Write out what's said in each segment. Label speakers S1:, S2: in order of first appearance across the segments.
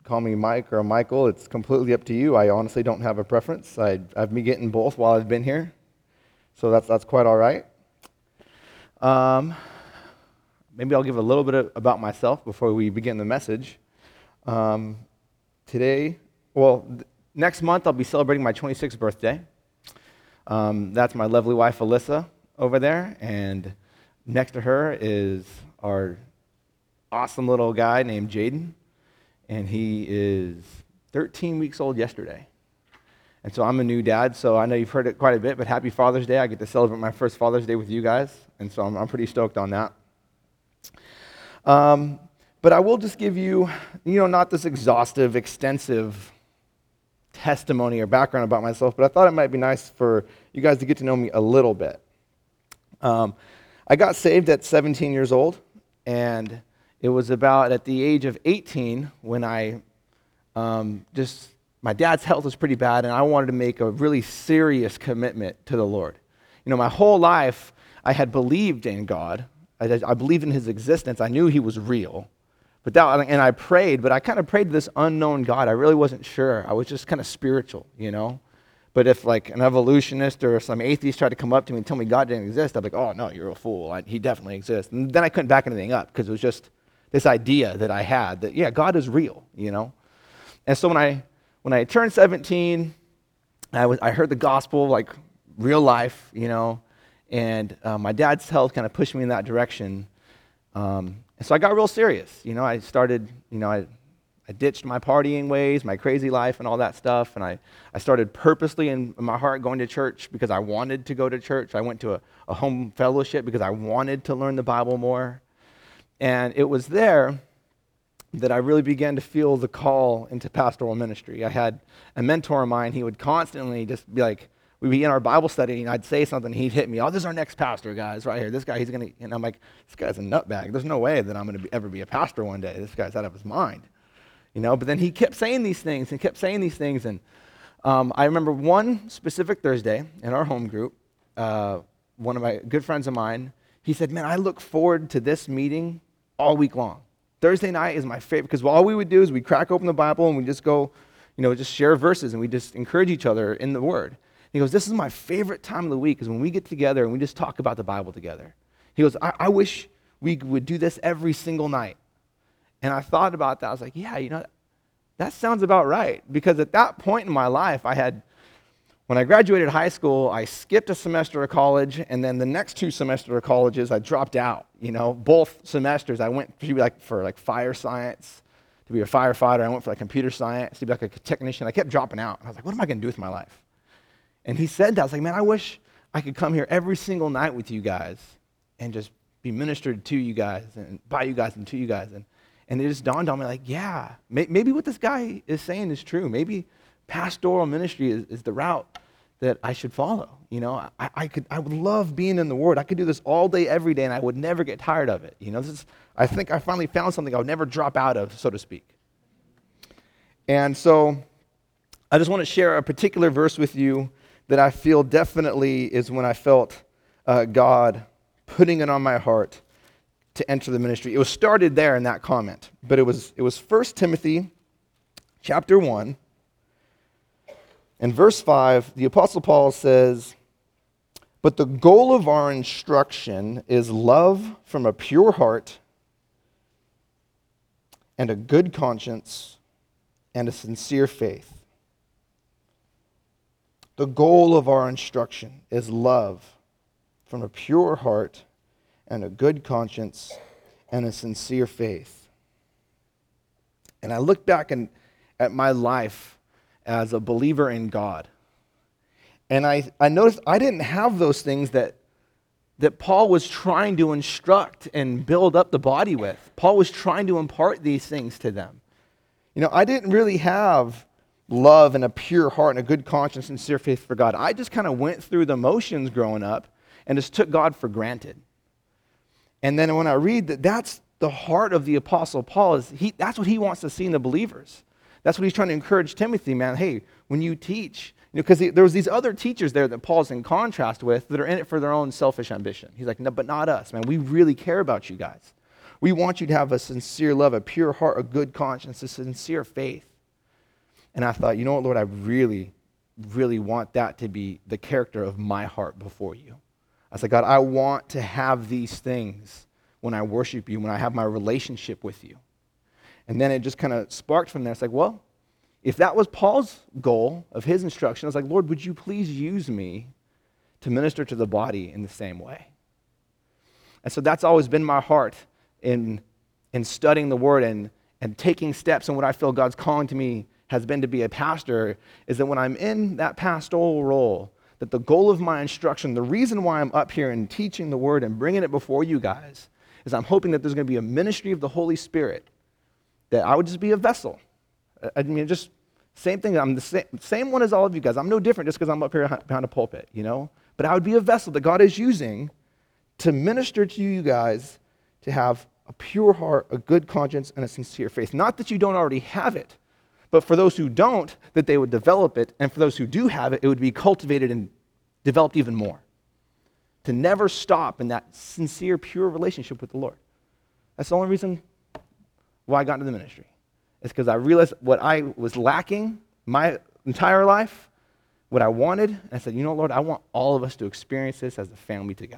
S1: call me Mike or Michael. It's completely up to you. I honestly don't have a preference. I've been getting both while I've been here, so that's quite all right. Maybe I'll give a little bit about myself before we begin the message. Next month I'll be celebrating my 26th birthday. That's my lovely wife, Alyssa, over there, and next to her is our awesome little guy named Jaden, and he is 13 weeks old yesterday. And so I'm a new dad, so I know you've heard it quite a bit, but happy Father's Day. I get to celebrate my first Father's Day with you guys, and so I'm pretty stoked on that. But I will just give you, not this exhaustive, extensive testimony or background about myself, but I thought it might be nice for you guys to get to know me a little bit. I got saved at 17 years old, and it was about at the age of 18 when my dad's health was pretty bad, and I wanted to make a really serious commitment to the Lord. My whole life, I had believed in God. I believed in his existence. I knew he was real. And I prayed, but I kind of prayed to this unknown God. I really wasn't sure. I was just kind of spiritual, But if like an evolutionist or some atheist tried to come up to me and tell me God didn't exist, I'd be like, oh, no, you're a fool. He definitely exists. And then I couldn't back anything up because it was just this idea that I had that, yeah, God is real, And so when I turned 17, I heard the gospel, like real life, and my dad's health kind of pushed me in that direction. And so I got real serious. I started, I ditched my partying ways, my crazy life and all that stuff, and I started purposely in my heart going to church because I wanted to go to church. I went to a home fellowship because I wanted to learn the Bible more. And it was there that I really began to feel the call into pastoral ministry. I had a mentor of mine. He would constantly just be like, we'd be in our Bible study, and I'd say something, he'd hit me, oh, this is our next pastor, guys, right here. This guy, and I'm like, this guy's a nutbag. There's no way that I'm going to ever be a pastor one day. This guy's out of his mind, But then he kept saying these things, and I remember one specific Thursday in our home group, one of my good friends of mine, he said, man, I look forward to this meeting all week long. Thursday night is my favorite, because all we would do is we'd crack open the Bible and we'd just go, just share verses, and we just encourage each other in the Word. He goes, this is my favorite time of the week, is when we get together and we just talk about the Bible together. He goes, I wish we would do this every single night. And I thought about that. I was like, yeah, that sounds about right. Because at that point in my life, when I graduated high school, I skipped a semester of college, and then the next 2 semesters of colleges, I dropped out. Both semesters, I went to be for fire science, to be a firefighter. I went for computer science, to be a technician. I kept dropping out. I was like, what am I going to do with my life? And he said that. I was like, man, I wish I could come here every single night with you guys and just be ministered to you guys and by you guys and to you guys. And it just dawned on me, yeah, maybe what this guy is saying is true. Maybe pastoral ministry is the route that I should follow. I would love being in the Word. I could do this all day, every day, and I would never get tired of it. I think I finally found something I would never drop out of, so to speak. And so I just want to share a particular verse with you that I feel definitely is when I felt God putting it on my heart to enter the ministry. It was started there in that comment, but it was 1 Timothy chapter 1, and verse 5, the Apostle Paul says, but the goal of our instruction is love from a pure heart and a good conscience and a sincere faith. The goal of our instruction is love from a pure heart and a good conscience and a sincere faith. And I look back at my life as a believer in God, and I noticed I didn't have those things that Paul was trying to instruct and build up the body with. Paul was trying to impart these things to them. I didn't really have love and a pure heart and a good conscience and sincere faith for God. I just kind of went through the motions growing up and just took God for granted. And then when I read that's the heart of the Apostle Paul, that's what he wants to see in the believers. That's what he's trying to encourage Timothy, man. Hey, when you teach, because there was these other teachers there that Paul's in contrast with that are in it for their own selfish ambition. He's like, no, but not us, man. We really care about you guys. We want you to have a sincere love, a pure heart, a good conscience, a sincere faith. And I thought, you know what, Lord, I really, really want that to be the character of my heart before you. I said, God, I want to have these things when I worship you, when I have my relationship with you. And then it just kind of sparked from there. It's like, well, if that was Paul's goal of his instruction, I was like, Lord, would you please use me to minister to the body in the same way? And so that's always been my heart in studying the Word and taking steps in what I feel God's calling to me has been to be a pastor, is that when I'm in that pastoral role, that the goal of my instruction, the reason why I'm up here and teaching the Word and bringing it before you guys, is I'm hoping that there's going to be a ministry of the Holy Spirit, that I would just be a vessel. I mean, just same thing. I'm the same one as all of you guys. I'm no different just because I'm up here behind a pulpit, you know? But I would be a vessel that God is using to minister to you guys, to have a pure heart, a good conscience, and a sincere faith. Not that you don't already have it, but for those who don't, that they would develop it, and for those who do have it, it would be cultivated and developed even more. To never stop in that sincere, pure relationship with the Lord. That's the only reason why I got into the ministry. It's because I realized what I was lacking my entire life, what I wanted, and I said, you know, Lord, I want all of us to experience this as a family together.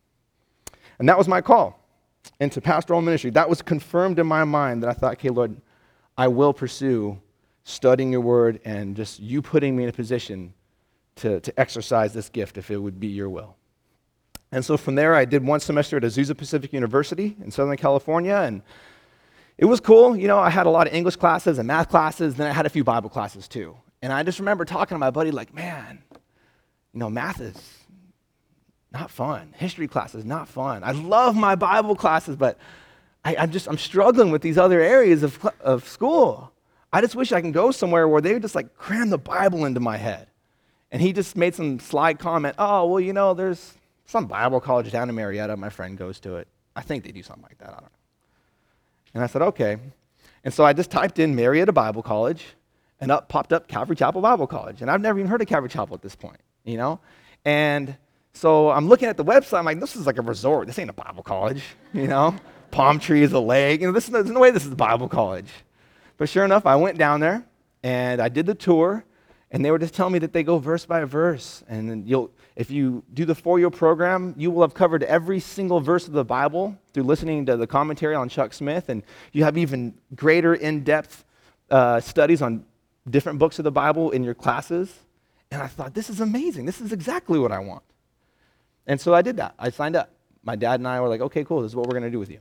S1: And that was my call into pastoral ministry. That was confirmed in my mind that I thought, okay, Lord, I will pursue studying your word and just you putting me in a position to exercise this gift if it would be your will. And so from there, I did one semester at Azusa Pacific University in Southern California, and it was cool. You know, I had a lot of English classes and math classes, then I had a few Bible classes too. And I just remember talking to my buddy like, man, you know, math is not fun. History class is not fun. I love my Bible classes, but I'm struggling with these other areas of school. I just wish I can go somewhere where they would just like cram the Bible into my head. And he just made some sly comment, oh, well, you know, there's some Bible college down in Marietta. My friend goes to it. I think they do something like that. I don't know. And I said, okay. And so I just typed in Marietta Bible College, and popped up Calvary Chapel Bible College. And I've never even heard of Calvary Chapel at this point, you know? And so I'm looking at the website, I'm like, this is like a resort. This ain't a Bible college, you know? Palm trees, a lake. You know, there's no way this is a Bible college. But sure enough, I went down there, and I did the tour, and they were just telling me that they go verse by verse. And then if you do the 4-year program, you will have covered every single verse of the Bible through listening to the commentary on Chuck Smith, and you have even greater in-depth studies on different books of the Bible in your classes. And I thought, this is amazing. This is exactly what I want. And so I did that. I signed up. My dad and I were like, okay, cool, this is what we're going to do with you.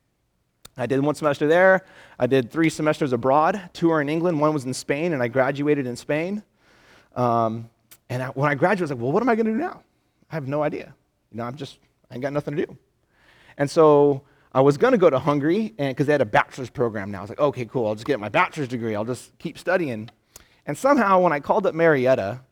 S1: I did 1 semester there. I did 3 semesters abroad. 2 were in England. 1 was in Spain, and I graduated in Spain. When I graduated, I was like, well, what am I going to do now? I have no idea. You know, I ain't got nothing to do. And so I was going to go to Hungary because they had a bachelor's program now. I was like, okay, cool. I'll just get my bachelor's degree. I'll just keep studying. And somehow when I called up Marietta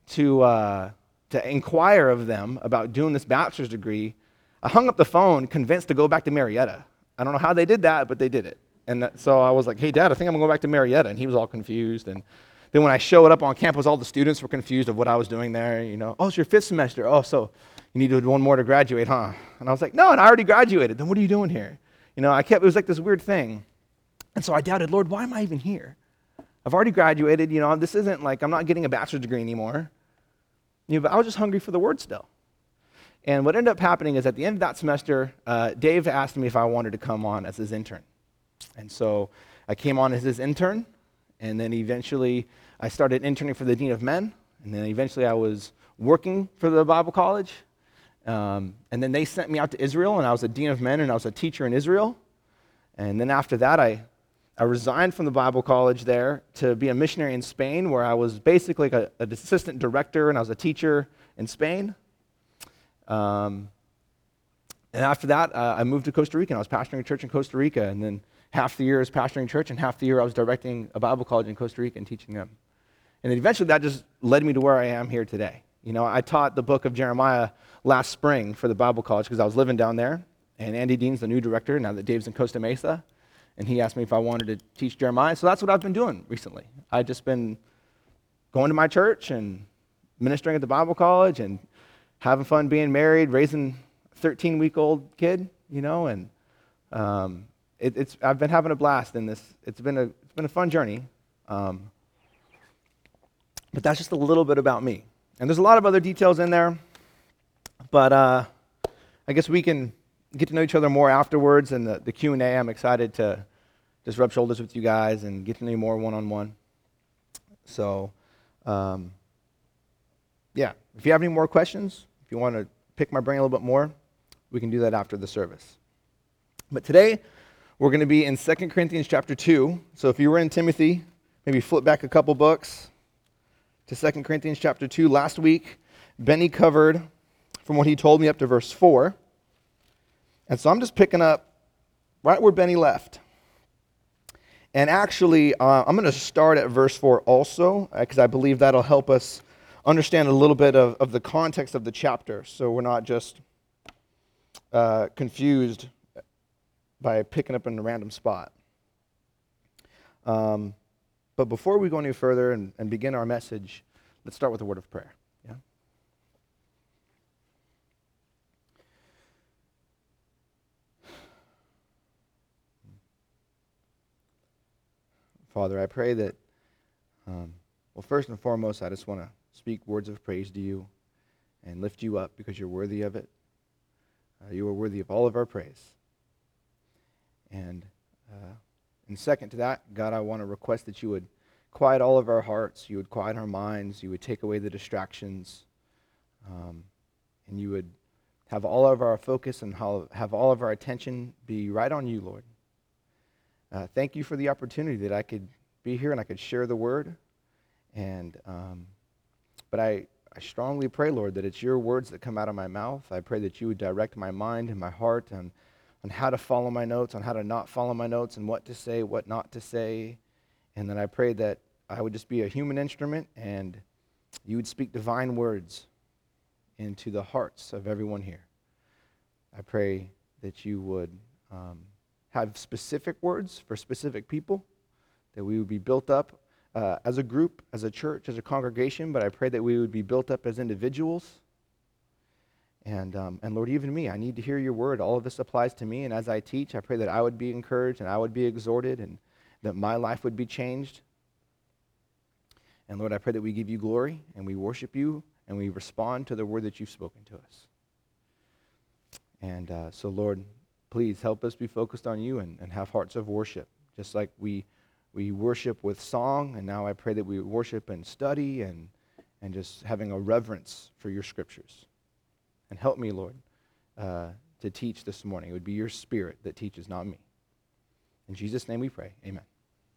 S1: to inquire of them about doing this bachelor's degree, I hung up the phone convinced to go back to Marietta. I don't know how they did that, but they did it. And so I was like, hey, Dad, I think I'm going to go back to Marietta. And he was all confused. And then when I showed up on campus, all the students were confused of what I was doing there. You know, oh, it's your 5th semester. Oh, so you need to do 1 more to graduate, huh? And I was like, no, and I already graduated. Then what are you doing here? You know, it was like this weird thing. And so I doubted, Lord, why am I even here? I've already graduated. You know, this isn't like I'm not getting a bachelor's degree anymore. You know, but I was just hungry for the word still. And what ended up happening is at the end of that semester, Dave asked me if I wanted to come on as his intern. And so I came on as his intern, and then eventually I started interning for the Dean of Men, and then eventually I was working for the Bible college. And then they sent me out to Israel, and I was a Dean of Men, and I was a teacher in Israel. And then after that, I resigned from the Bible college there to be a missionary in Spain, where I was basically like an assistant director, and I was a teacher in Spain. And after that, I moved to Costa Rica, and I was pastoring a church in Costa Rica, and then half the year I was pastoring church, and half the year I was directing a Bible college in Costa Rica and teaching them. And then eventually that just led me to where I am here today. You know, I taught the book of Jeremiah last spring for the Bible college because I was living down there, and Andy Dean's the new director now that Dave's in Costa Mesa, and he asked me if I wanted to teach Jeremiah. So that's what I've been doing recently. I've just been going to my church and ministering at the Bible college and having fun being married, raising a 13-week-old kid, you know, and I've been having a blast in this. It's been a fun journey. But that's just a little bit about me. And there's a lot of other details in there, but I guess we can get to know each other more afterwards. And the Q&A, I'm excited to just rub shoulders with you guys and get to know you more one-on-one. So, yeah, if you have any more questions, if you want to pick my brain a little bit more, we can do that after the service. But today, we're going to be in 2 Corinthians chapter 2. So if you were in Timothy, maybe flip back a couple books to 2 Corinthians chapter 2. Last week, Benny covered from what he told me up to verse 4. And so I'm just picking up right where Benny left. And actually, I'm going to start at verse 4 also, because I believe that'll help us understand a little bit of the context of the chapter, so we're not just confused by picking up in a random spot. But before we go any further and begin our message, let's start with a word of prayer. Yeah? Father, I pray that, first and foremost, I just want to speak words of praise to you and lift you up because you're worthy of it. You are worthy of all of our praise. And second to that, God, I want to request that you would quiet all of our hearts, you would quiet our minds, you would take away the distractions, and you would have all of our focus and have all of our attention be right on you, Lord. Thank you for the opportunity that I could be here and I could share the word. And but I strongly pray, Lord, that it's your words that come out of my mouth. I pray that you would direct my mind and my heart on how to follow my notes, on how to not follow my notes, and what to say, what not to say. And then I pray that I would just be a human instrument and you would speak divine words into the hearts of everyone here. I pray that you would have specific words for specific people, that we would be built up as a group, as a church, as a congregation, but I pray that we would be built up as individuals. And Lord, even me, I need to hear your word. All of this applies to me, and as I teach, I pray that I would be encouraged and I would be exhorted and that my life would be changed. And Lord, I pray that we give you glory and we worship you and we respond to the word that you've spoken to us. And so, Lord, please help us be focused on you and have hearts of worship, just like we worship with song, and now I pray that we worship and study and just having a reverence for your scriptures. And help me, Lord, to teach this morning. It would be your spirit that teaches, not me. In Jesus' name we pray. Amen.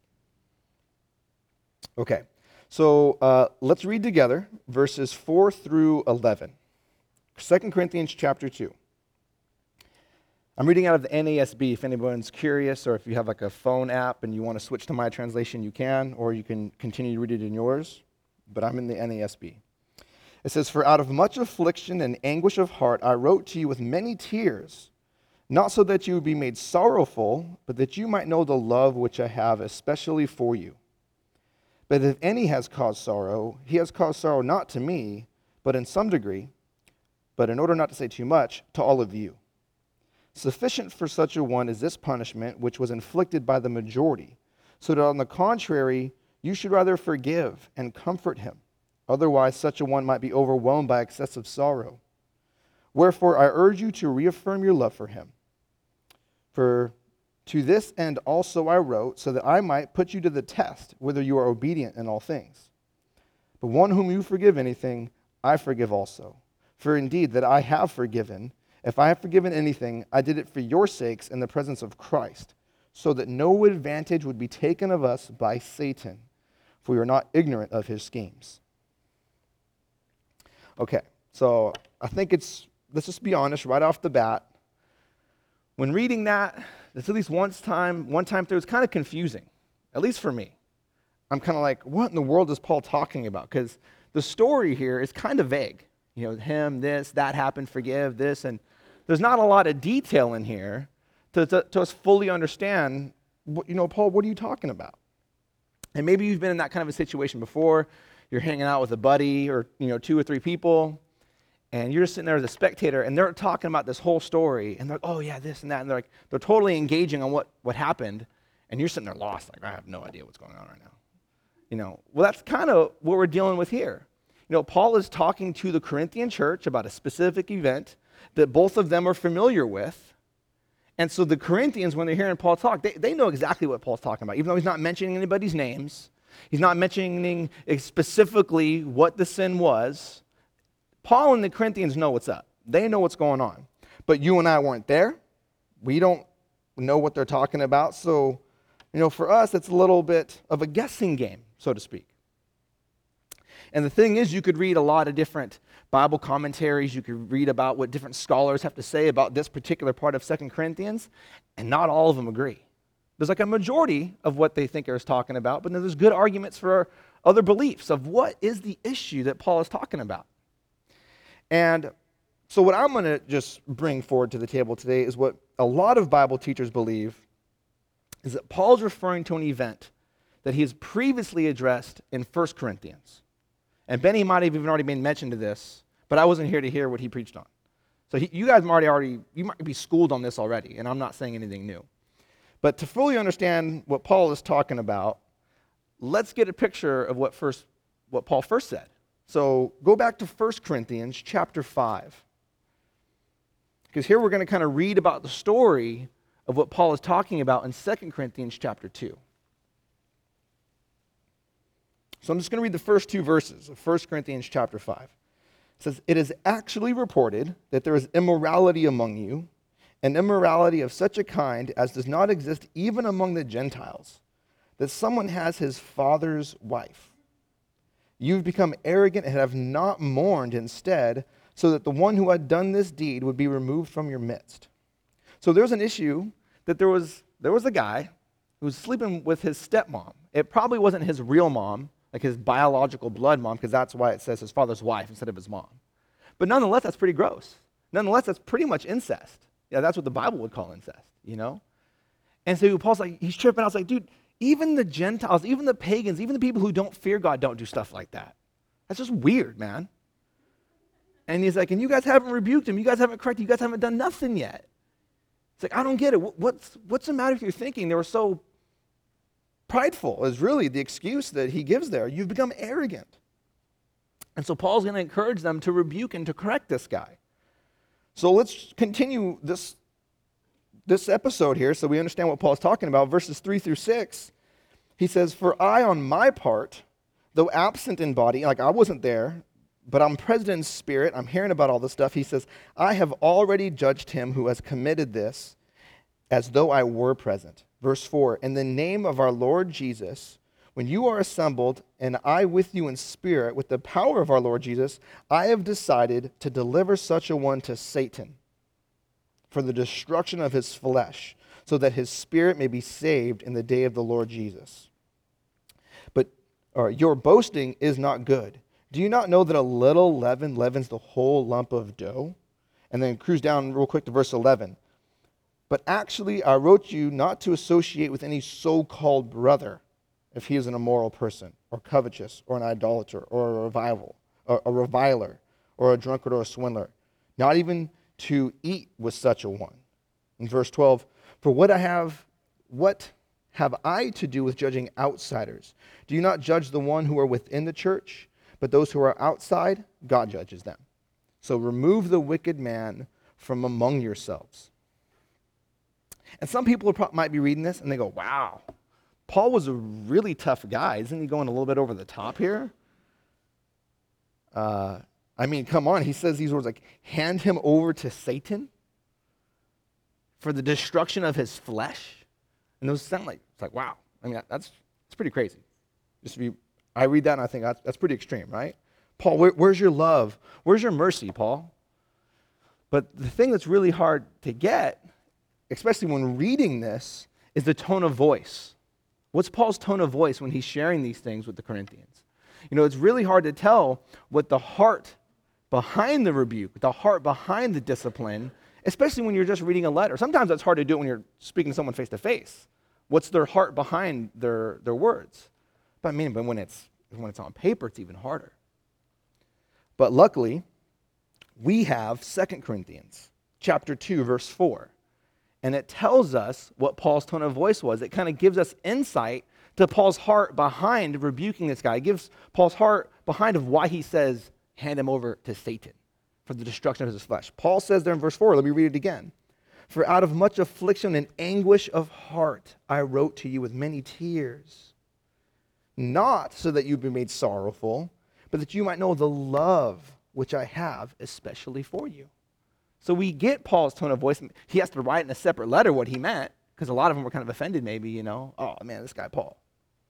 S1: Okay, so let's read together verses 4 through 11. 2 Corinthians chapter 2. I'm reading out of the NASB. If anyone's curious, or if you have like a phone app and you want to switch to my translation, you can, or you can continue to read it in yours. But I'm in the NASB. It says, "For out of much affliction and anguish of heart I wrote to you with many tears, not so that you would be made sorrowful, but that you might know the love which I have especially for you. But if any has caused sorrow, he has caused sorrow not to me, but in some degree, but in order not to say too much, to all of you. Sufficient for such a one is this punishment which was inflicted by the majority, so that on the contrary, you should rather forgive and comfort him. Otherwise, such a one might be overwhelmed by excessive sorrow. Wherefore, I urge you to reaffirm your love for him. For to this end also I wrote, so that I might put you to the test, whether you are obedient in all things. But one whom you forgive anything, I forgive also. For indeed that I have forgiven, if I have forgiven anything, I did it for your sakes in the presence of Christ, so that no advantage would be taken of us by Satan, for we are not ignorant of his schemes." Okay, so I think let's just be honest right off the bat. When reading that, it's at least one time through, it's kind of confusing, at least for me. I'm kind of like, what in the world is Paul talking about? Because the story here is kind of vague. You know, him, this, that happened, forgive, this, and there's not a lot of detail in here to us fully understand, Paul, what are you talking about? And maybe you've been in that kind of a situation before. You're hanging out with a buddy or, 2 or 3 people, And you're just sitting there as a spectator, and they're talking about this whole story, and they're like, oh yeah, this and that, and they're totally engaging on what happened, and you're sitting there lost, like, I have no idea what's going on right now. Well, that's kind of what we're dealing with here. Paul is talking to the Corinthian church about a specific event that both of them are familiar with. And so the Corinthians, when they're hearing Paul talk, they know exactly what Paul's talking about, even though he's not mentioning anybody's names. He's not mentioning specifically what the sin was. Paul and the Corinthians know what's up. They know what's going on. But you and I weren't there. We don't know what they're talking about. So, for us, it's a little bit of a guessing game, so to speak. And the thing is, you could read a lot of different Bible commentaries. You could read about what different scholars have to say about this particular part of 2 Corinthians, and not all of them agree. There's like a majority of what they think is talking about, but then there's good arguments for other beliefs of what is the issue that Paul is talking about. And so what I'm going to just bring forward to the table today is what a lot of Bible teachers believe is that Paul's referring to an event that he has previously addressed in 1 Corinthians. And Benny might have even already been mentioned to this, but I wasn't here to hear what he preached on. So you guys might be schooled on this already, and I'm not saying anything new. But to fully understand what Paul is talking about, let's get a picture of what Paul first said. So go back to 1 Corinthians chapter 5. Because here we're going to kind of read about the story of what Paul is talking about in 2 Corinthians chapter 2. So I'm just going to read the first two verses of 1 Corinthians chapter 5. It says, "It is actually reported that there is immorality among you, an immorality of such a kind as does not exist even among the Gentiles, that someone has his father's wife. You've become arrogant and have not mourned instead, so that the one who had done this deed would be removed from your midst." So there's an issue that there was a guy who was sleeping with his stepmom. It probably wasn't his real mom, like his biological blood mom, because that's why it says his father's wife instead of his mom. But nonetheless, that's pretty gross. Nonetheless, that's pretty much incest. Yeah, that's what the Bible would call incest, And so Paul's like, he's tripping out. It's like, dude, even the Gentiles, even the pagans, even the people who don't fear God don't do stuff like that. That's just weird, man. And he's like, and you guys haven't rebuked him. You guys haven't corrected. You guys haven't done nothing yet. It's like, I don't get it. What's the matter with your thinking? They were so prideful is really the excuse that he gives there. You've become arrogant. And so Paul's going to encourage them to rebuke and to correct this guy. So let's continue this episode here so we understand what Paul's talking about. Verses 3 through 6, he says, "For I, on my part, though absent in body," like I wasn't there, but I'm present in spirit, I'm hearing about all this stuff. He says, "I have already judged him who has committed this as though I were present." Verse 4, "In the name of our Lord Jesus, when you are assembled, and I with you in spirit, with the power of our Lord Jesus, I have decided to deliver such a one to Satan for the destruction of his flesh, so that his spirit may be saved in the day of the Lord Jesus. But your boasting is not good. Do you not know that a little leaven leavens the whole lump of dough?" And then cruise down real quick to verse 11. "But actually I wrote you not to associate with any so-called brother if he is an immoral person, or covetous, or an idolater, or a reviler, or a drunkard, or a swindler, not even to eat with such a one." In verse 12, "For what have I to do with judging outsiders? Do you not judge the one who are within the church? But those who are outside, God judges them. So remove the wicked man from among yourselves." And some people might be reading this and they go, wow, Paul was a really tough guy. Isn't he going a little bit over the top here? Come on. He says these words like, hand him over to Satan for the destruction of his flesh. And those sound like, it's like, wow. That's pretty crazy. I read that and I think that's pretty extreme, right? Paul, where's your love? Where's your mercy, Paul? But the thing that's really hard to get, especially when reading this, is the tone of voice. What's Paul's tone of voice when he's sharing these things with the Corinthians? It's really hard to tell what the heart behind the rebuke, the heart behind the discipline, especially when you're just reading a letter. Sometimes it's hard to do it when you're speaking to someone face to face. What's their heart behind their words? But when it's on paper, it's even harder. But luckily, we have 2 Corinthians chapter 2, verse 4. And it tells us what Paul's tone of voice was. It kind of gives us insight to Paul's heart behind rebuking this guy. It gives Paul's heart behind of why he says, hand him over to Satan for the destruction of his flesh. Paul says there in verse 4, let me read it again. For out of much affliction and anguish of heart, I wrote to you with many tears. Not so that you be made sorrowful, but that you might know the love which I have especially for you. So we get Paul's tone of voice. He has to write in a separate letter what he meant, because a lot of them were kind of offended maybe, oh man, this guy Paul.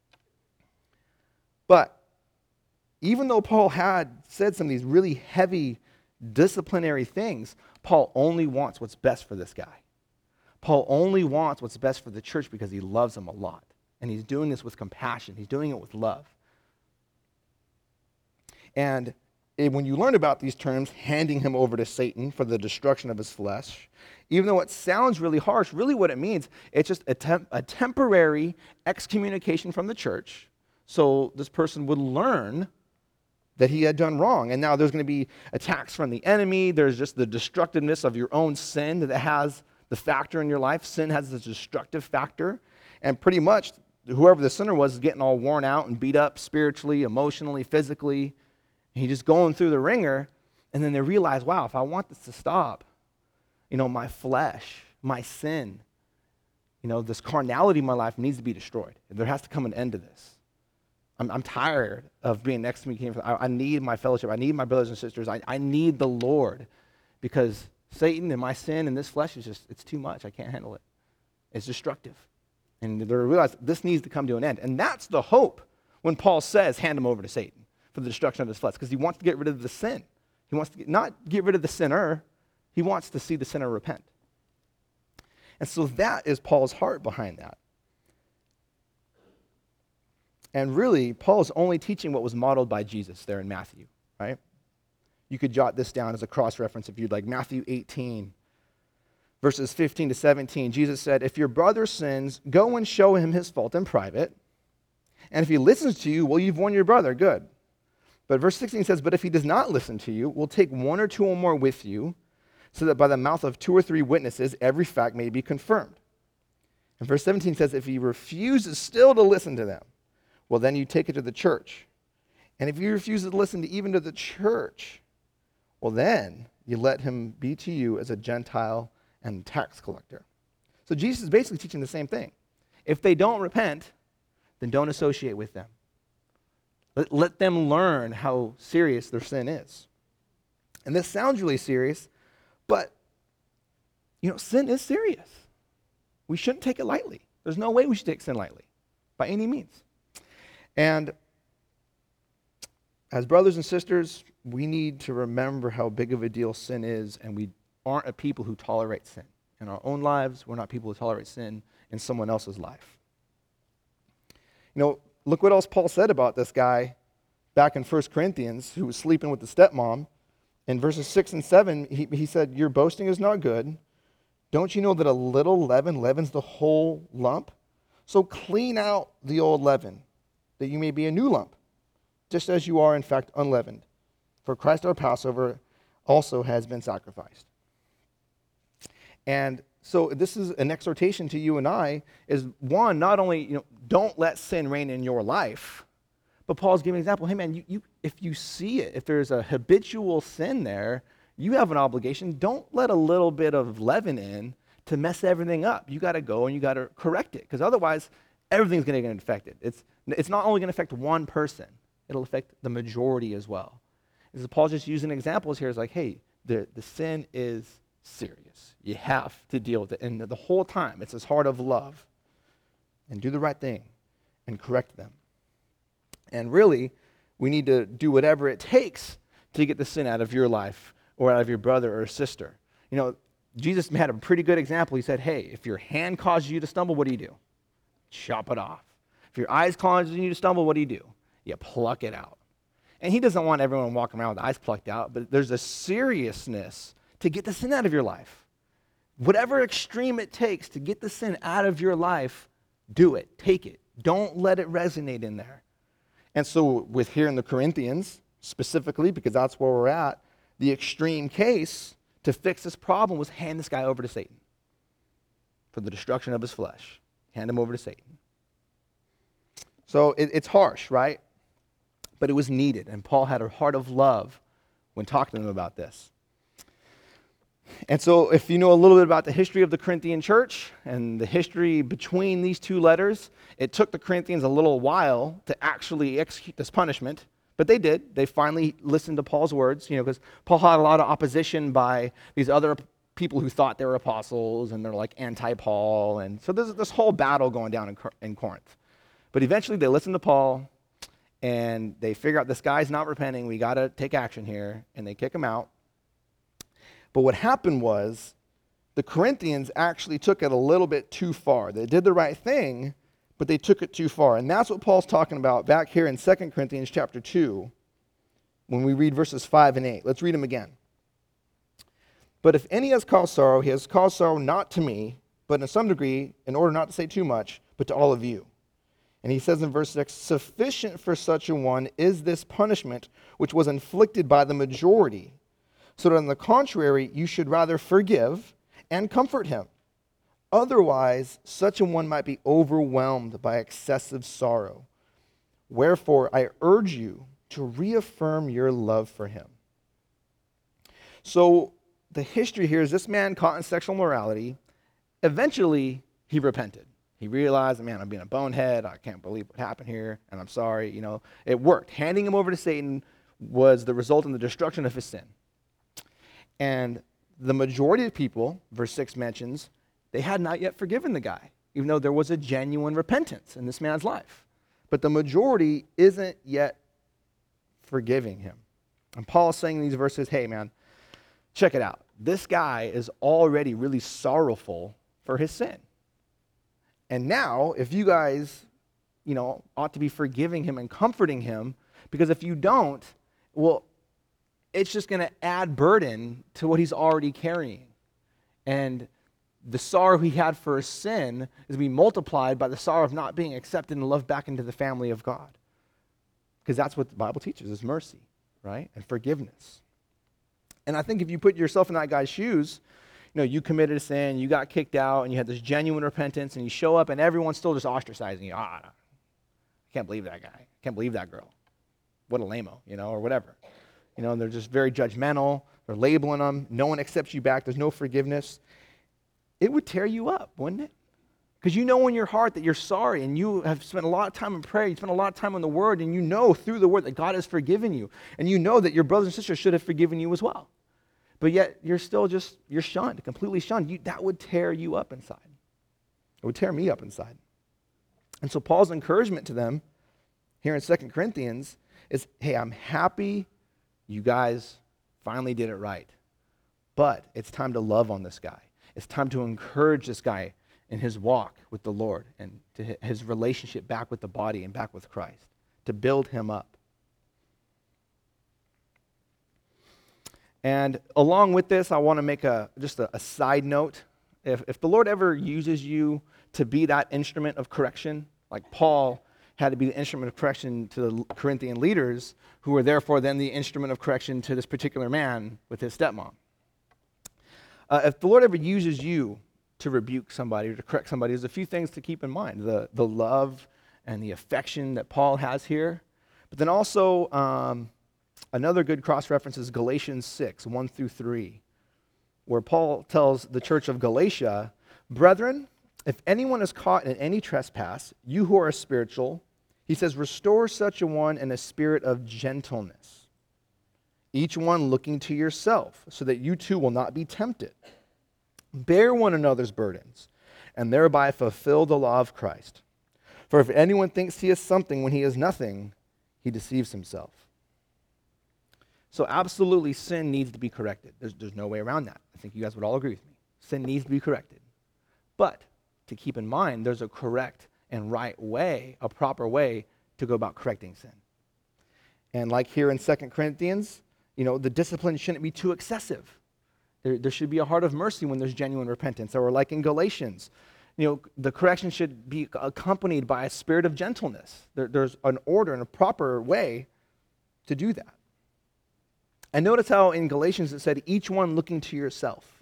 S1: But even though Paul had said some of these really heavy disciplinary things, Paul only wants what's best for this guy. Paul only wants what's best for the church because he loves them a lot. And he's doing this with compassion. He's doing it with love. And when you learn about these terms, handing him over to Satan for the destruction of his flesh, even though it sounds really harsh, really what it means, it's just a temporary excommunication from the church. So this person would learn that he had done wrong. And now there's going to be attacks from the enemy. There's just the destructiveness of your own sin that has the factor in your life. Sin has this destructive factor. And pretty much whoever the sinner was is getting all worn out and beat up spiritually, emotionally, physically. And he's just going through the ringer. And then they realize, wow, if I want this to stop, my flesh, my sin, this carnality in my life needs to be destroyed. There has to come an end to this. I'm tired of being excommunicated. I need my fellowship. I need my brothers and sisters. I need the Lord, because Satan and my sin and this flesh it's too much. I can't handle it. It's destructive. And they realize this needs to come to an end. And that's the hope when Paul says, hand him over to Satan for the destruction of his flesh, because he wants to get rid of the sin. He wants to not get rid of the sinner. He wants to see the sinner repent. And so that is Paul's heart behind that. And really, Paul is only teaching what was modeled by Jesus there in Matthew, right? You could jot this down as a cross-reference if you'd like. Matthew 18, verses 15 to 17. Jesus said, if your brother sins, go and show him his fault in private. And if he listens to you, well, you've won your brother. Good. But verse 16 says, but if he does not listen to you, we'll take one or two or more with you, so that by the mouth of 2 or 3 witnesses, every fact may be confirmed. And verse 17 says, if he refuses still to listen to them, well, then you take it to the church. And if he refuses to listen even to the church, well, then you let him be to you as a Gentile and tax collector. So Jesus is basically teaching the same thing. If they don't repent, then don't associate with them. Let them learn how serious their sin is. And this sounds really serious, but, sin is serious. We shouldn't take it lightly. There's no way we should take sin lightly, by any means. And as brothers and sisters, we need to remember how big of a deal sin is, and we aren't a people who tolerate sin. In our own lives, we're not people who tolerate sin in someone else's life. Look what else Paul said about this guy back in 1 Corinthians who was sleeping with the stepmom. In verses 6 and 7, he said, your boasting is not good. Don't you know that a little leaven leavens the whole lump? So clean out the old leaven, that you may be a new lump, just as you are in fact unleavened. For Christ our Passover also has been sacrificed. And so this is an exhortation to you and I, is one, not only, don't let sin reign in your life, but Paul's giving an example. Hey man, if you see it, if there's a habitual sin there, you have an obligation. Don't let a little bit of leaven in to mess everything up. You got to go and you got to correct it, because otherwise everything's going to get infected. It's not only going to affect one person, it'll affect the majority as well. And so Paul's just using examples here. It's like, hey, the sin is serious. You have to deal with it. And the whole time, it's this heart of love. And do the right thing and correct them. And really, we need to do whatever it takes to get the sin out of your life or out of your brother or sister. Jesus had a pretty good example. He said, hey, if your hand causes you to stumble, what do? Chop it off. If your eyes cause you to stumble, what do? You pluck it out. And he doesn't want everyone walking around with eyes plucked out, but there's a seriousness to get the sin out of your life. Whatever extreme it takes to get the sin out of your life, do it. Take it. Don't let it resonate in there. And so with here in the Corinthians, specifically, because that's where we're at, The extreme case to fix this problem was hand this guy over to Satan for the destruction of his flesh. Hand him over to Satan. So it's harsh, right? But it was needed, and Paul had a heart of love when talking to them about this. And so if you know a little bit about the history of the Corinthian church and the history between these two letters, it took the Corinthians a little while to actually execute this punishment, but they did. They finally listened to Paul's words, because Paul had a lot of opposition by these other people who thought they were apostles, and they're like anti-Paul, and so there's this whole battle going down in Corinth. But eventually they listened to Paul, and they figure out this guy's not repenting, we got to take action here, and they kick him out. But what happened was the Corinthians actually took it a little bit too far. They did the right thing, but they took it too far. And that's what Paul's talking about back here in 2 Corinthians chapter 2 when we read verses 5 and 8. Let's read them again. But if any has caused sorrow, he has caused sorrow not to me, but in some degree, in order not to say too much, but to all of you. And he says in verse 6, sufficient for such a one is this punishment which was inflicted by the majority, so that on the contrary, you should rather forgive and comfort him. Otherwise, such a one might be overwhelmed by excessive sorrow. Wherefore, I urge you to reaffirm your love for him. So, the history here is this man caught in sexual immorality. Eventually, he repented. He realized, man, I'm being a bonehead. I can't believe what happened here, and I'm sorry. It worked. Handing him over to Satan was the result in the destruction of his sin. And the majority of people, verse 6 mentions, they had not yet forgiven the guy, even though there was a genuine repentance in this man's life. But the majority isn't yet forgiving him. And Paul is saying in these verses, hey, man, check it out. This guy is already really sorrowful for his sin. And now, if you guys, ought to be forgiving him and comforting him, because if you don't, well, it's just going to add burden to what he's already carrying. And the sorrow he had for his sin is going to be multiplied by the sorrow of not being accepted and loved back into the family of God. Because that's what the Bible teaches, is mercy, right? And forgiveness. And I think if you put yourself in that guy's shoes, you committed a sin, you got kicked out, and you had this genuine repentance, and you show up, and everyone's still just ostracizing you. I can't believe that guy. I can't believe that girl. What a lame-o, or whatever. And they're just very judgmental. They're labeling them. No one accepts you back. There's no forgiveness. It would tear you up, wouldn't it? Because you know in your heart that you're sorry, and you have spent a lot of time in prayer. You spent a lot of time in the Word, and you know through the Word that God has forgiven you. And you know that your brothers and sisters should have forgiven you as well. But yet, you're still you're shunned, completely shunned. That would tear you up inside. It would tear me up inside. And so Paul's encouragement to them here in 2 Corinthians is, hey, I'm happy you guys finally did it right. But it's time to love on this guy. It's time to encourage this guy in his walk with the Lord and to his relationship back with the body and back with Christ, to build him up. And along with this, I want to make just a side note. If the Lord ever uses you to be that instrument of correction, like Paul had to be the instrument of correction to the Corinthian leaders, who were therefore then the instrument of correction to this particular man with his stepmom. If the Lord ever uses you to rebuke somebody or to correct somebody, there's a few things to keep in mind. The love and the affection that Paul has here. But then also, another good cross-reference is Galatians 6, 1 through 3, where Paul tells the church of Galatia, brethren, if anyone is caught in any trespass, you who are spiritual, he says, restore such a one in a spirit of gentleness, each one looking to yourself, so that you too will not be tempted. Bear one another's burdens, and thereby fulfill the law of Christ. For if anyone thinks he is something when he is nothing, he deceives himself. So absolutely, sin needs to be corrected. There's no way around that. I think you guys would all agree with me. Sin needs to be corrected. But to keep in mind, there's a correct and right way, a proper way to go about correcting sin. And like here in 2 Corinthians, the discipline shouldn't be too excessive. There should be a heart of mercy when there's genuine repentance. Or like in Galatians, the correction should be accompanied by a spirit of gentleness. There's an order and a proper way to do that. And notice how in Galatians it said, each one looking to yourself.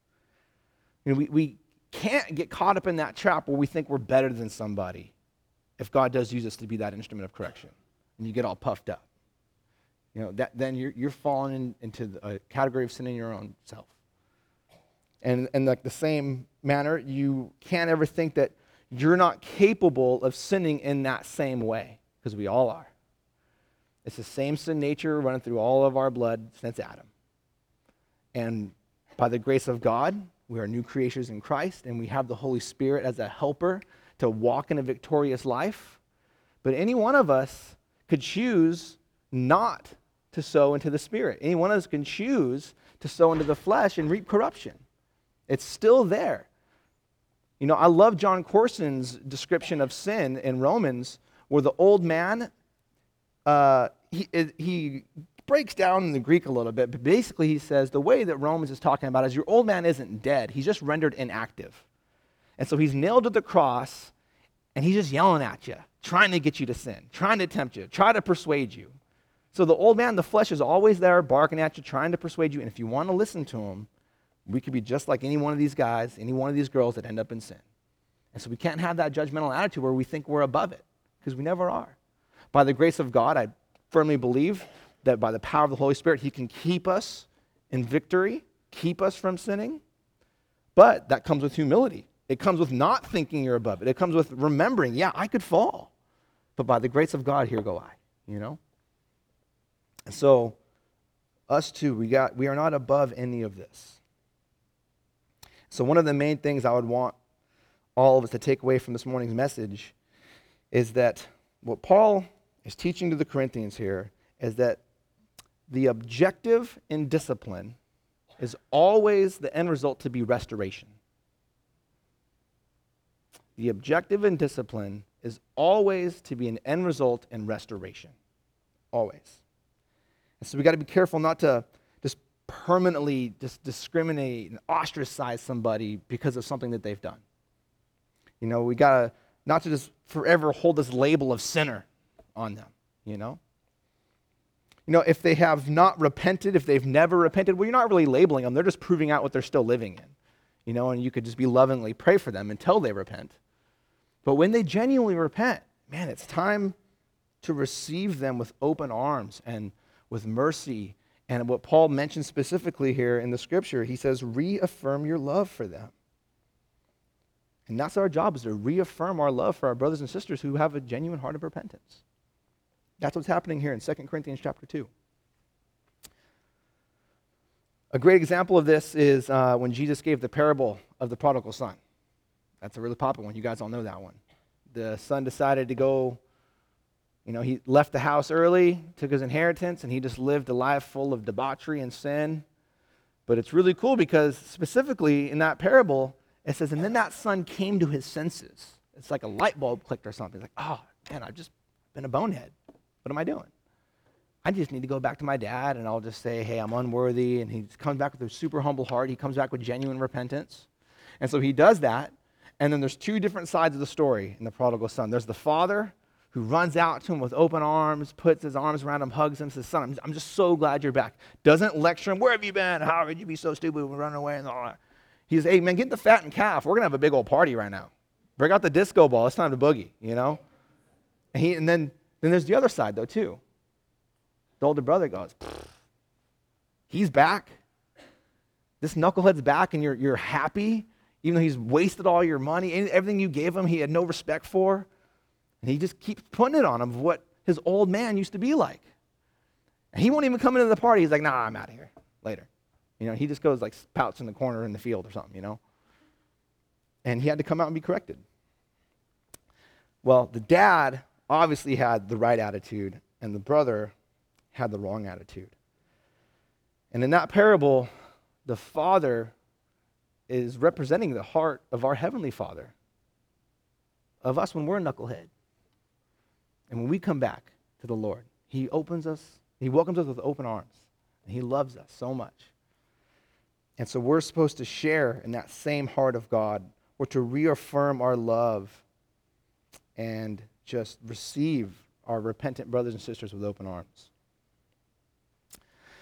S1: We can't get caught up in that trap where we think we're better than somebody if God does use us to be that instrument of correction. And you get all puffed up. Then you're falling into a category of sin in your own self. And like the same manner, you can't ever think that you're not capable of sinning in that same way, because we all are. It's the same sin nature running through all of our blood since Adam. And by the grace of God, we are new creations in Christ, and we have the Holy Spirit as a helper to walk in a victorious life. But any one of us could choose not to sow into the Spirit. Any one of us can choose to sow into the flesh and reap corruption. It's still there. I love John Corson's description of sin in Romans, where the old man, he breaks down in the Greek a little bit, but basically he says the way that Romans is talking about is your old man isn't dead. He's just rendered inactive. And so he's nailed to the cross, and he's just yelling at you, trying to get you to sin, trying to tempt you, try to persuade you. So the old man, the flesh, is always there barking at you, trying to persuade you. And if you want to listen to him, we could be just like any one of these guys, any one of these girls that end up in sin. And so we can't have that judgmental attitude where we think we're above it, because we never are. By the grace of God, I firmly believe that by the power of the Holy Spirit, he can keep us in victory, keep us from sinning. But that comes with humility. It comes with not thinking you're above it. It comes with remembering, I could fall. But by the grace of God, here go I, And so us too, we are not above any of this. So one of the main things I would want all of us to take away from this morning's message is that what Paul is teaching to the Corinthians here is that the objective in discipline is always the end result to be restoration. The objective in discipline is always to be an end result in restoration. Always. And so we got to be careful not to just permanently discriminate and ostracize somebody because of something that they've done. We got to not to just forever hold this label of sinner on them, if they have not repented, if they've never repented, well, you're not really labeling them. They're just proving out what they're still living in, and you could just be lovingly pray for them until they repent. But when they genuinely repent, man, it's time to receive them with open arms and with mercy. And what Paul mentions specifically here in the scripture, he says, reaffirm your love for them. And that's our job, is to reaffirm our love for our brothers and sisters who have a genuine heart of repentance. That's what's happening here in 2 Corinthians chapter 2. A great example of this is when Jesus gave the parable of the prodigal son. That's a really popular one. You guys all know that one. The son decided to go, he left the house early, took his inheritance, and he just lived a life full of debauchery and sin. But it's really cool because specifically in that parable, it says, and then that son came to his senses. It's like a light bulb clicked or something. It's like, oh, man, I've just been a bonehead. What am I doing? I just need to go back to my dad, and I'll just say, hey, I'm unworthy. And he comes back with a super humble heart. He comes back with genuine repentance. And so he does that. And then there's two different sides of the story in the prodigal son. There's the father who runs out to him with open arms, puts his arms around him, hugs him, says, son, I'm just so glad you're back. Doesn't lecture him, where have you been? How could you be so stupid and run away and all that? He says, hey, man, get the fattened calf. We're going to have a big old party right now. Break out the disco ball. It's time to boogie, And then there's the other side, though, too. The older brother goes, he's back. This knucklehead's back, and you're happy, even though he's wasted all your money. Everything you gave him, he had no respect for. And he just keeps putting it on him of what his old man used to be like. And he won't even come into the party. He's like, nah, I'm out of here later. He just goes like pouts in the corner in the field or something, And he had to come out and be corrected. Well, the dad obviously had the right attitude, and the brother had the wrong attitude. And in that parable, the father is representing the heart of our Heavenly Father, of us when we're a knucklehead. And when we come back to the Lord, he welcomes us with open arms, and he loves us so much. And so we're supposed to share in that same heart of God, or to reaffirm our love and just receive our repentant brothers and sisters with open arms.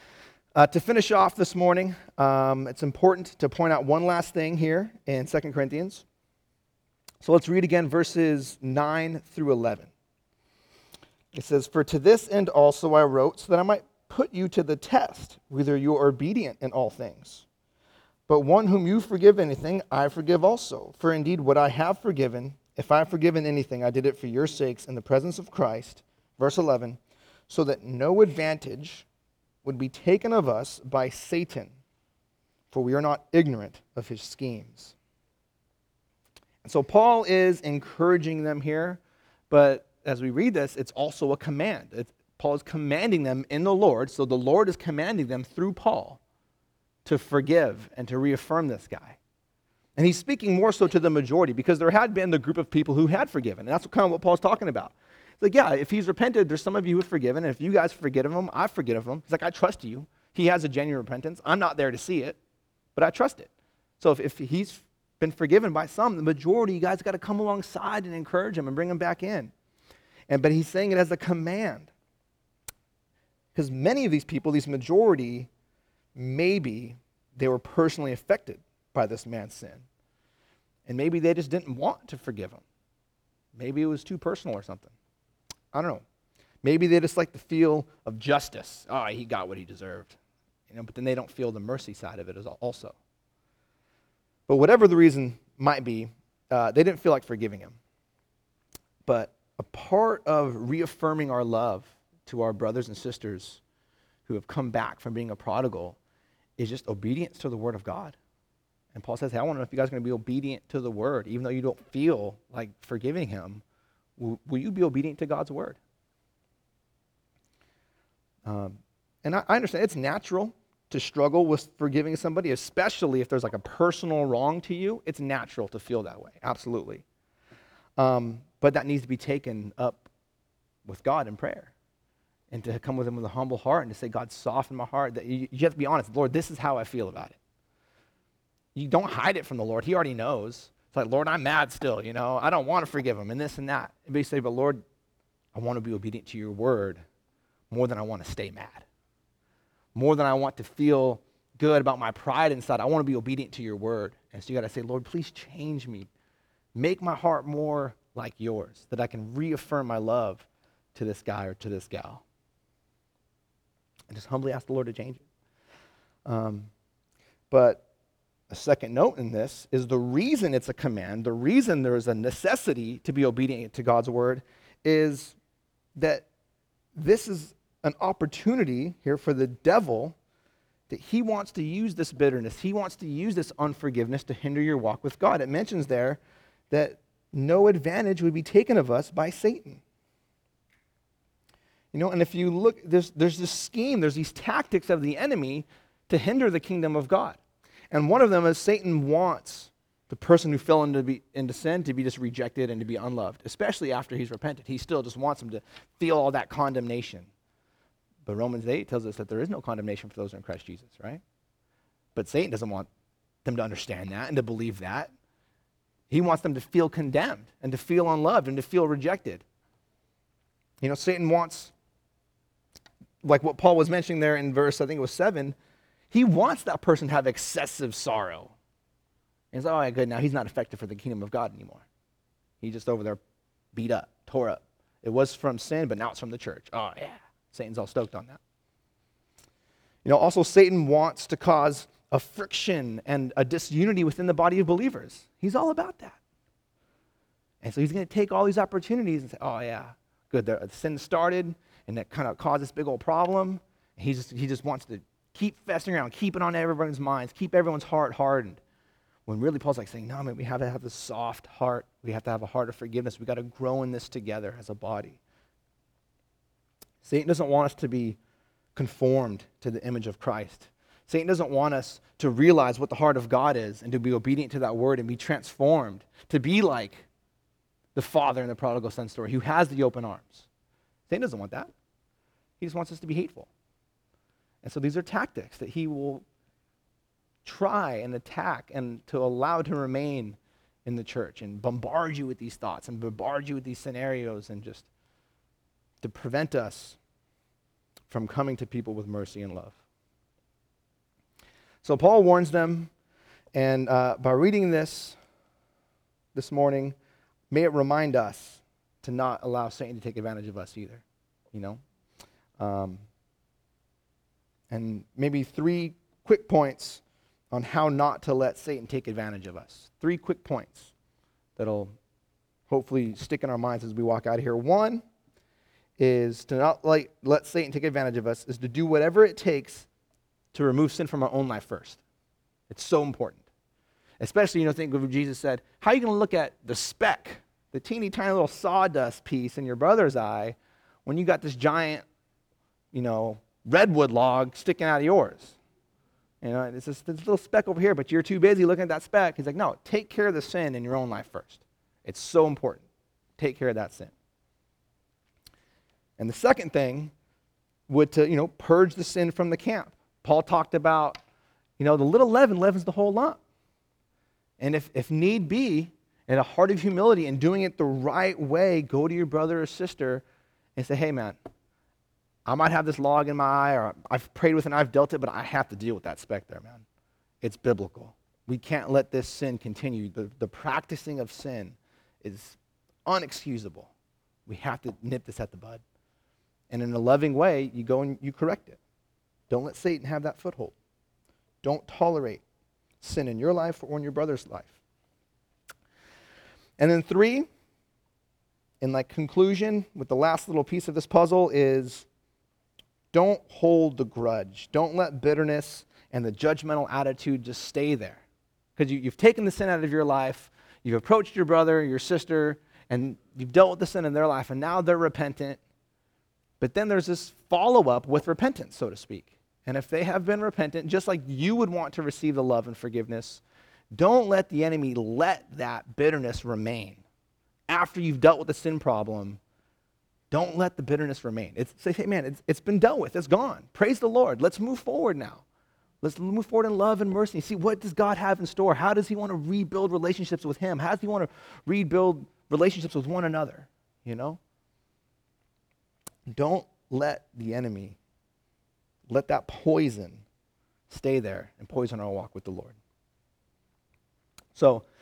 S1: To finish off this morning, it's important to point out one last thing here in 2 Corinthians. So let's read again verses 9 through 11. It says, "For to this end also I wrote, so that I might put you to the test, whether you are obedient in all things. But one whom you forgive anything, I forgive also. For indeed what I have forgiven, if I have forgiven anything, I did it for your sakes in the presence of Christ." Verse 11, "so that no advantage would be taken of us by Satan, for we are not ignorant of his schemes." And so Paul is encouraging them here, but as we read this, it's also a command. Paul is commanding them in the Lord, so the Lord is commanding them through Paul to forgive and to reaffirm this guy. And he's speaking more so to the majority, because there had been the group of people who had forgiven, and that's kind of what Paul's talking about. It's like, yeah, if he's repented, there's some of you who have forgiven, and if you guys forget of him, I forget of him. He's like, I trust you. He has a genuine repentance. I'm not there to see it, but I trust it. So if he's been forgiven by some, the majority, you guys got to come alongside and encourage him and bring him back in. But he's saying it as a command. Because many of these people, these majority, maybe they were personally affected by this man's sin. And maybe they just didn't want to forgive him. Maybe it was too personal or something. I don't know. Maybe they just like the feel of justice. Oh, he got what he deserved. But then they don't feel the mercy side of it also. But whatever the reason might be, they didn't feel like forgiving him. But a part of reaffirming our love to our brothers and sisters who have come back from being a prodigal is just obedience to the word of God. And Paul says, hey, I want to know if you guys are going to be obedient to the word, even though you don't feel like forgiving him. Will you be obedient to God's word? And I understand it's natural to struggle with forgiving somebody, especially if there's like a personal wrong to you. It's natural to feel that way, absolutely. But that needs to be taken up with God in prayer, and to come with him with a humble heart and to say, God, soften my heart. That you have to be honest. Lord, this is how I feel about it. You don't hide it from the Lord. He already knows. It's like, Lord, I'm mad still, I don't want to forgive him and this and that. And you say, but Lord, I want to be obedient to your word more than I want to stay mad. More than I want to feel good about my pride inside. I want to be obedient to your word. And so you got to say, Lord, please change me. Make my heart more like yours, that I can reaffirm my love to this guy or to this gal. And just humbly ask the Lord to change it. But a second note in this is the reason it's a command, the reason there is a necessity to be obedient to God's word is that this is an opportunity here for the devil, that he wants to use this bitterness, he wants to use this unforgiveness to hinder your walk with God. It mentions there that no advantage would be taken of us by Satan. And if you look, there's this scheme, there's these tactics of the enemy to hinder the kingdom of God. And one of them is Satan wants the person who fell into sin to be just rejected and to be unloved, especially after he's repented. He still just wants him to feel all that condemnation. But Romans 8 tells us that there is no condemnation for those who are in Christ Jesus, right? But Satan doesn't want them to understand that and to believe that. He wants them to feel condemned and to feel unloved and to feel rejected. Satan wants, like what Paul was mentioning there in verse, I think it was 7, he wants that person to have excessive sorrow. And he's like, oh, yeah, good, now he's not effective for the kingdom of God anymore. He's just over there beat up, tore up. It was from sin, but now it's from the church. Oh, yeah. Satan's all stoked on that. Also Satan wants to cause a friction and a disunity within the body of believers. He's all about that. And so he's going to take all these opportunities and say, oh, yeah, good, the sin started, and that kind of caused this big old problem. He just wants to keep festering around, keep it on everyone's minds, keep everyone's heart hardened. When really Paul's like saying, no, man, we have to have this soft heart. We have to have a heart of forgiveness. We got to grow in this together as a body. Satan doesn't want us to be conformed to the image of Christ. Satan doesn't want us to realize what the heart of God is and to be obedient to that word and be transformed, to be like the father in the prodigal son story who has the open arms. Satan doesn't want that. He just wants us to be hateful. And so these are tactics that he will try and attack and to allow to remain in the church and bombard you with these thoughts and bombard you with these scenarios and just to prevent us from coming to people with mercy and love. So Paul warns them, and by reading this morning, may it remind us to not allow Satan to take advantage of us either, you know? And maybe 3 quick points on how not to let Satan take advantage of us. 3 quick points that'll hopefully stick in our minds as we walk out of here. One is to not let Satan take advantage of us, is to do whatever it takes to remove sin from our own life first. It's so important. Especially, think of what Jesus said, how are you going to look at the speck, the teeny tiny little sawdust piece in your brother's eye when you got this giant, redwood log sticking out of yours? It's this little speck over here, but you're too busy looking at that speck. He's like, no, take care of the sin in your own life first. It's so important. Take care of that sin. And the second thing would to, purge the sin from the camp. Paul talked about, the little leaven leavens the whole lump. And if need be, in a heart of humility and doing it the right way, go to your brother or sister and say, hey, man, I might have this log in my eye, or I've prayed with it and I've dealt it, but I have to deal with that speck there, man. It's biblical. We can't let this sin continue. The practicing of sin is unexcusable. We have to nip this at the bud. And in a loving way, you go and you correct it. Don't let Satan have that foothold. Don't tolerate sin in your life or in your brother's life. And then 3, in conclusion, with the last little piece of this puzzle is don't hold the grudge. Don't let bitterness and the judgmental attitude just stay there. Because you've taken the sin out of your life, you've approached your brother, your sister, and you've dealt with the sin in their life, and now they're repentant. But then there's this follow-up with repentance, so to speak. And if they have been repentant, just like you would want to receive the love and forgiveness, don't let the enemy let that bitterness remain. After you've dealt with the sin problem, don't let the bitterness remain. Say, hey, man, it's been dealt with. It's gone. Praise the Lord. Let's move forward now. Let's move forward in love and mercy. See, what does God have in store? How does he want to rebuild relationships with him? How does he want to rebuild relationships with one another? Don't let the enemy, let that poison stay there and poison our walk with the Lord. So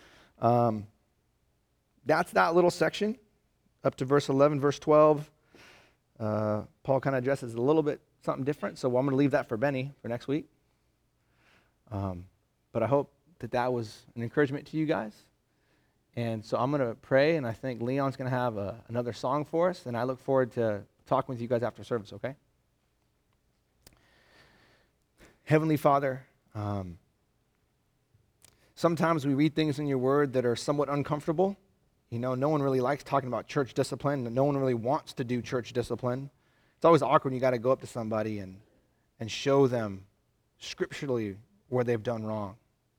S1: that's that little section up to verse 11, verse 12. Paul kind of addresses a little bit something different, so I'm going to leave that for Benny for next week. But I hope that was an encouragement to you guys. And so I'm going to pray, and I think Leon's going to have another song for us, and I look forward to talking with you guys after service, okay? Heavenly Father, sometimes we read things in your word that are somewhat uncomfortable. No one really likes talking about church discipline, and no one really wants to do church discipline. It's always awkward when you got to go up to somebody and show them scripturally where they've done wrong.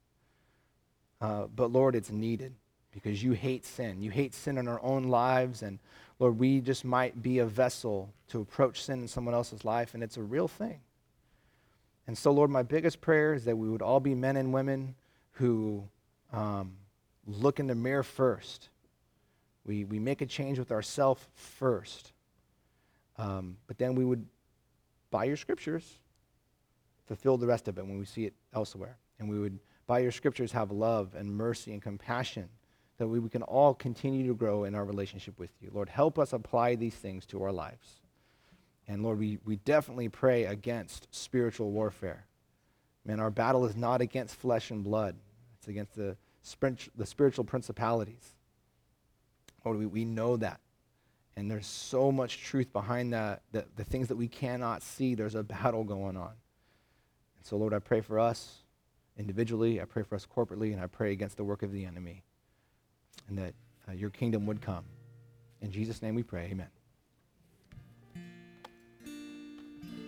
S1: But Lord, it's needed because you hate sin. You hate sin in our own lives, and Lord, we just might be a vessel to approach sin in someone else's life, and it's a real thing. And so, Lord, my biggest prayer is that we would all be men and women who look in the mirror first. We make a change with ourselves first. But then we would, by your scriptures, fulfill the rest of it when we see it elsewhere. And we would, by your scriptures, have love and mercy and compassion, that we can all continue to grow in our relationship with you. Lord, help us apply these things to our lives. And Lord, we definitely pray against spiritual warfare. Man, our battle is not against flesh and blood. It's against the spiritual principalities. Lord, we know that. And there's so much truth behind that the things that we cannot see, there's a battle going on. And so, Lord, I pray for us individually, I pray for us corporately, and I pray against the work of the enemy, and that your kingdom would come. In Jesus' name we pray, amen.